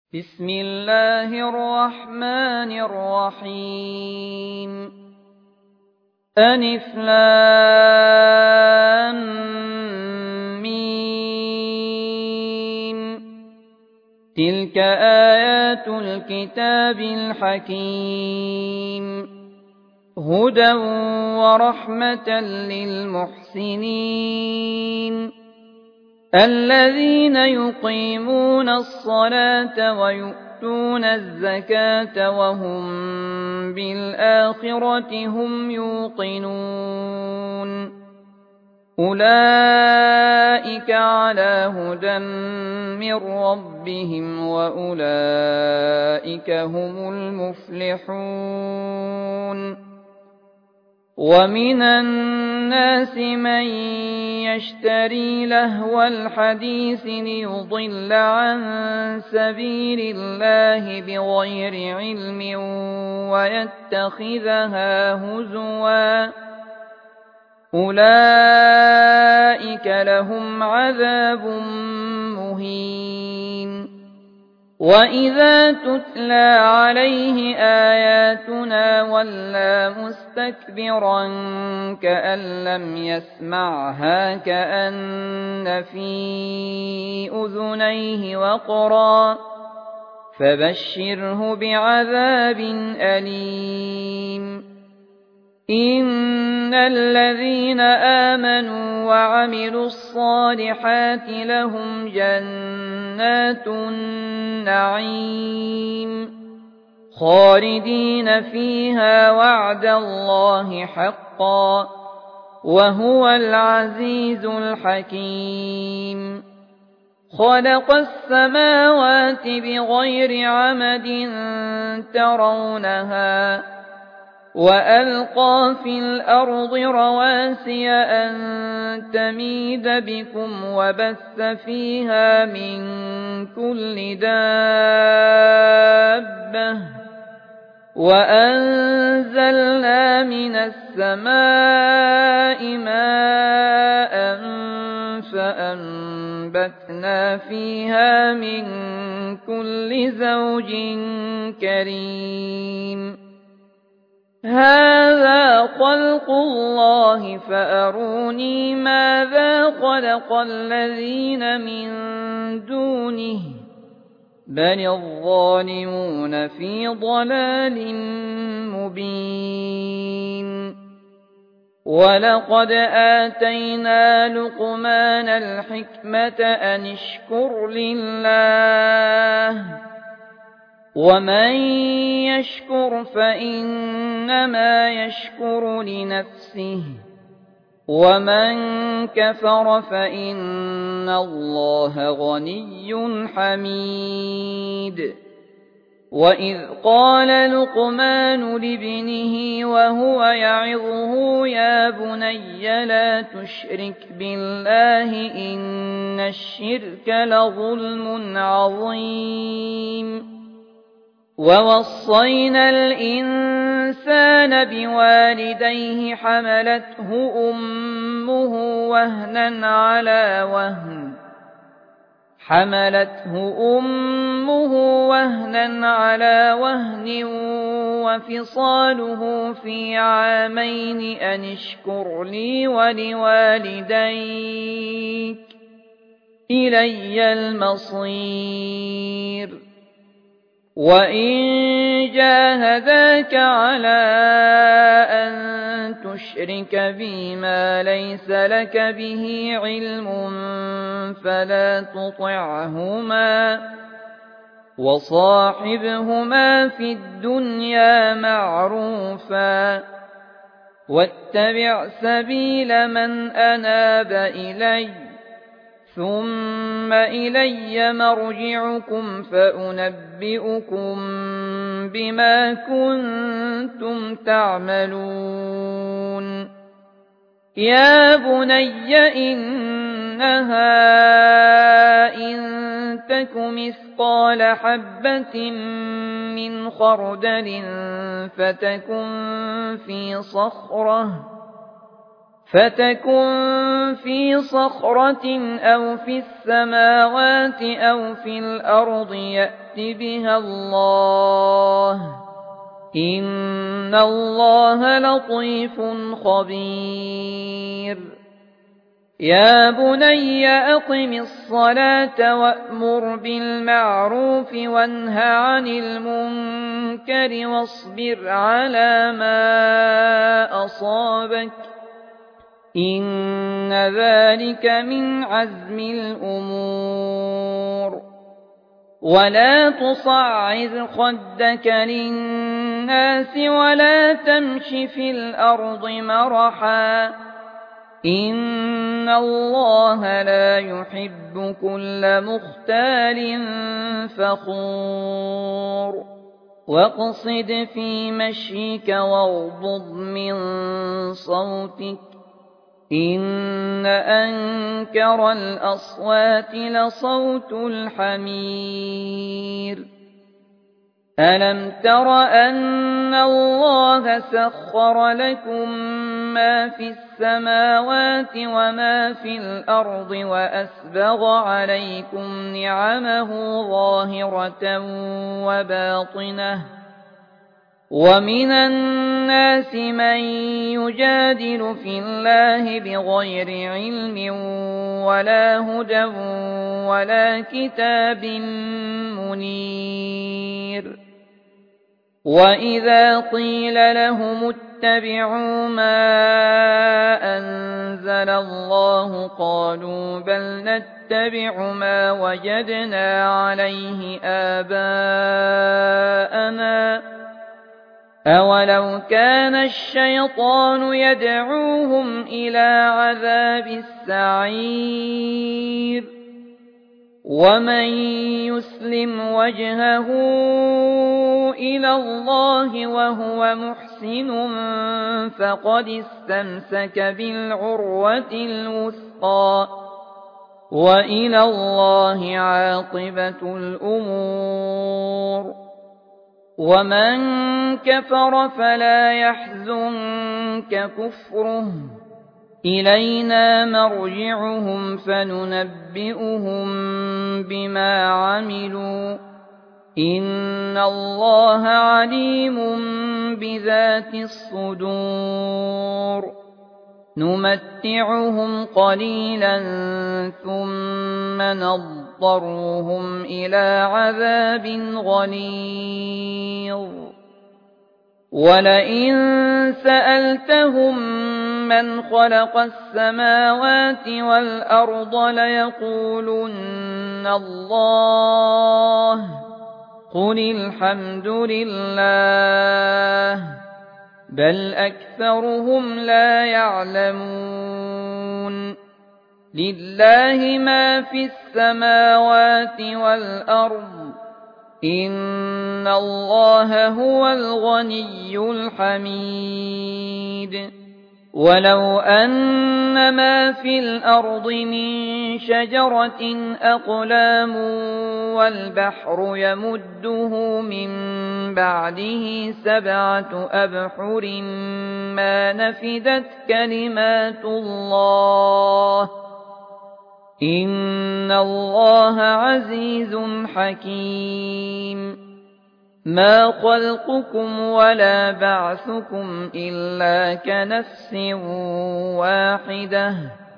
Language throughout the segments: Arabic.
بسم الله الرحمن الرحيم ألف لام ميم تلك آيات الكتاب الحكيم هدى ورحمة للمحسنين الذين يقيمون الصلاة ويؤتون الزكاة وهم بالآخرة هم يوقنون أولئك على هدى من ربهم وأولئك هم المفلحون ومن الناس من يشتري لهو الحديث ليضل عن سبيل الله بغير علم ويتخذها هزوا أولئك لهم عذاب مهين وإذا تتلى عليه آياتنا ولى مستكبرا كأن لم يسمعها كأن في أذنيه وقرا فبشره بعذاب أليم إن الذين آمنوا وعملوا الصالحات لهم جنات النعيم خالدين فيها وعد الله حقا وهو العزيز الحكيم خلق السماوات بغير عمد ترونها وألقى في الأرض رواسي أن تميد بكم وبث فيها من كل دابة وأنزلنا من السماء ماء فأنبتنا فيها من كل زوج كريم هذا خلق الله فأروني ماذا خلق الذين من دونه بل الظالمون في ضلال مبين ولقد آتينا لقمان الحكمة أن اشكر لله ومن يشكر فإنما يشكر لنفسه ومن كفر فإن الله غني حميد وإذ قال لقمان لابنه وهو يعظه يا بني لا تشرك بالله إن الشرك لظلم عظيم ووصينا الإنسان بوالديه حملته أمه وهنا على وهن وفصاله في عامين أن اشكر لي ولوالديك إلي المصير وإن جاهداك على أن تشرك بي ما ليس لك به علم فلا تطعهما وصاحبهما في الدنيا معروفا واتبع سبيل من أناب إلي ثم إلي مرجعكم فأنبئكم بما كنتم تعملون يا بني إنها إن تك مثقال حبة من خردل فتكن في صخرة فتكن في صخرة أو في السماوات أو في الأرض يأت بها الله إن الله لطيف خبير يا بني أقم الصلاة وأمر بالمعروف وانه عن المنكر واصبر على ما أصابك إن ذلك من عزم الأمور ولا تصعر خدك للناس ولا تمش في الأرض مرحا إن الله لا يحب كل مختال فخور واقصد في مشيك واغضض من صوتك إن أنكر الأصوات لصوت الحمير ألم تر أن الله سخر لكم ما في السماوات وما في الأرض وأسبغ عليكم نعمه ظاهرة وباطنة ومن الناس من يجادل في الله بغير علم ولا هدى ولا كتاب منير وإذا قيل لهم اتبعوا ما أنزل الله قالوا بل نتبع ما وجدنا عليه آباءنا أولو كان الشيطان يدعوهم إلى عذاب السعير ومن يسلم وجهه إلى الله وهو محسن فقد استمسك بالعروة الوثقى وإلى الله عاقبة الأمور ومن كفر فلا يحزنك كفره إلينا مرجعهم فننبئهم بما عملوا إن الله عليم بذات الصدور نمتعهم قليلا ثم نضطرهم إلى عذاب غليظ ولئن سألتهم من خلق السماوات والأرض ليقولن الله قل الحمد لله بل أكثرهم لا يعلمون لله ما في السماوات والأرض إن الله هو الغني الحميد ولو أن ما في الأرض من شجرة أقلام والبحر يمده من بعده 7 أبحر ما نفدت كلمات الله إن الله عزيز حكيم ما خلقكم ولا بعثكم إلا كنفس واحدة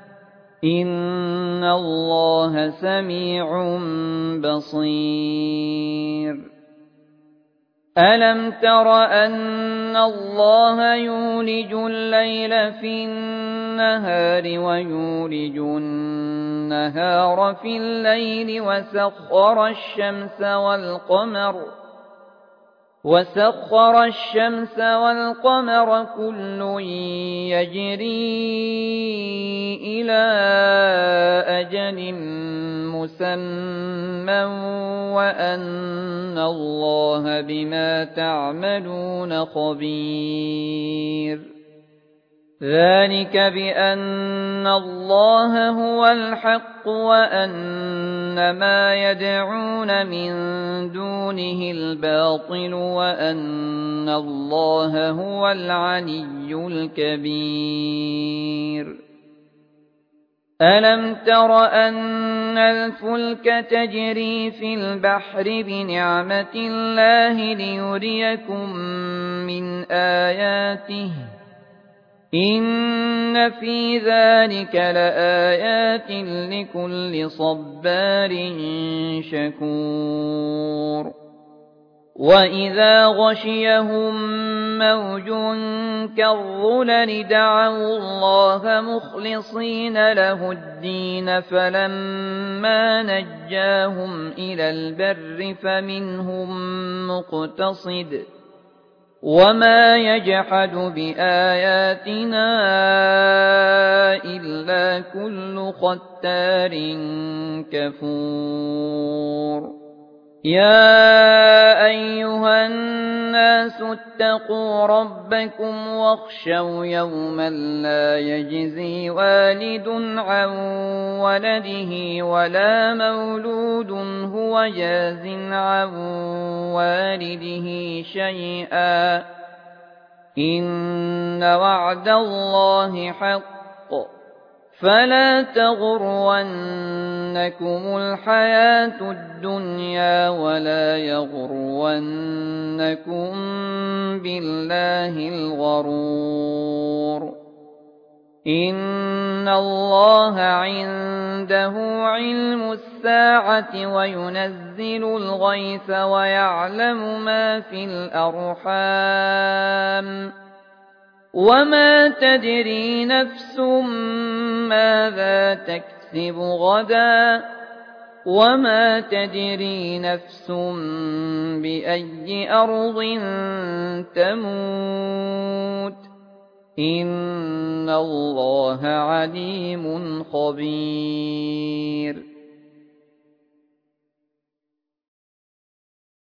إن الله سميع بصير ألم تر أن الله يولج الليل في النهار ويولج النهار في الليل وسخر الشمس والقمر كل يجري إلى أجل مسمى وأن الله بما تعملون خبير ذلك بأن الله هو الحق وأن ما يدعون من دونه الباطل وأن الله هو العلي الكبير ألم تر أن الفلك تجري في البحر بنعمة الله ليريكم من آياته إن في ذلك لآيات لكل صبار شكور وإذا غشيهم موج كالظلل دعوا الله مخلصين له الدين فلما نجاهم إلى البر فمنهم مقتصد وما يجحد بآياتنا إلا كل ختار كفور يا أيها الناس اتقوا ربكم واخشوا يوما لا يجزي والد عن ولده ولا مولود هو جاز عن والده شيئا إن وعد الله حق فلا تغرنكم الحياة الدنيا ولا يغرنكم بالله الغرور إن الله عنده علم الساعة وينزل الغيث ويعلم ما في الأرحام وما تدري نفس ماذا تكسب غدا وما تدري نفس بأي أرض تموت إن الله عليم خبير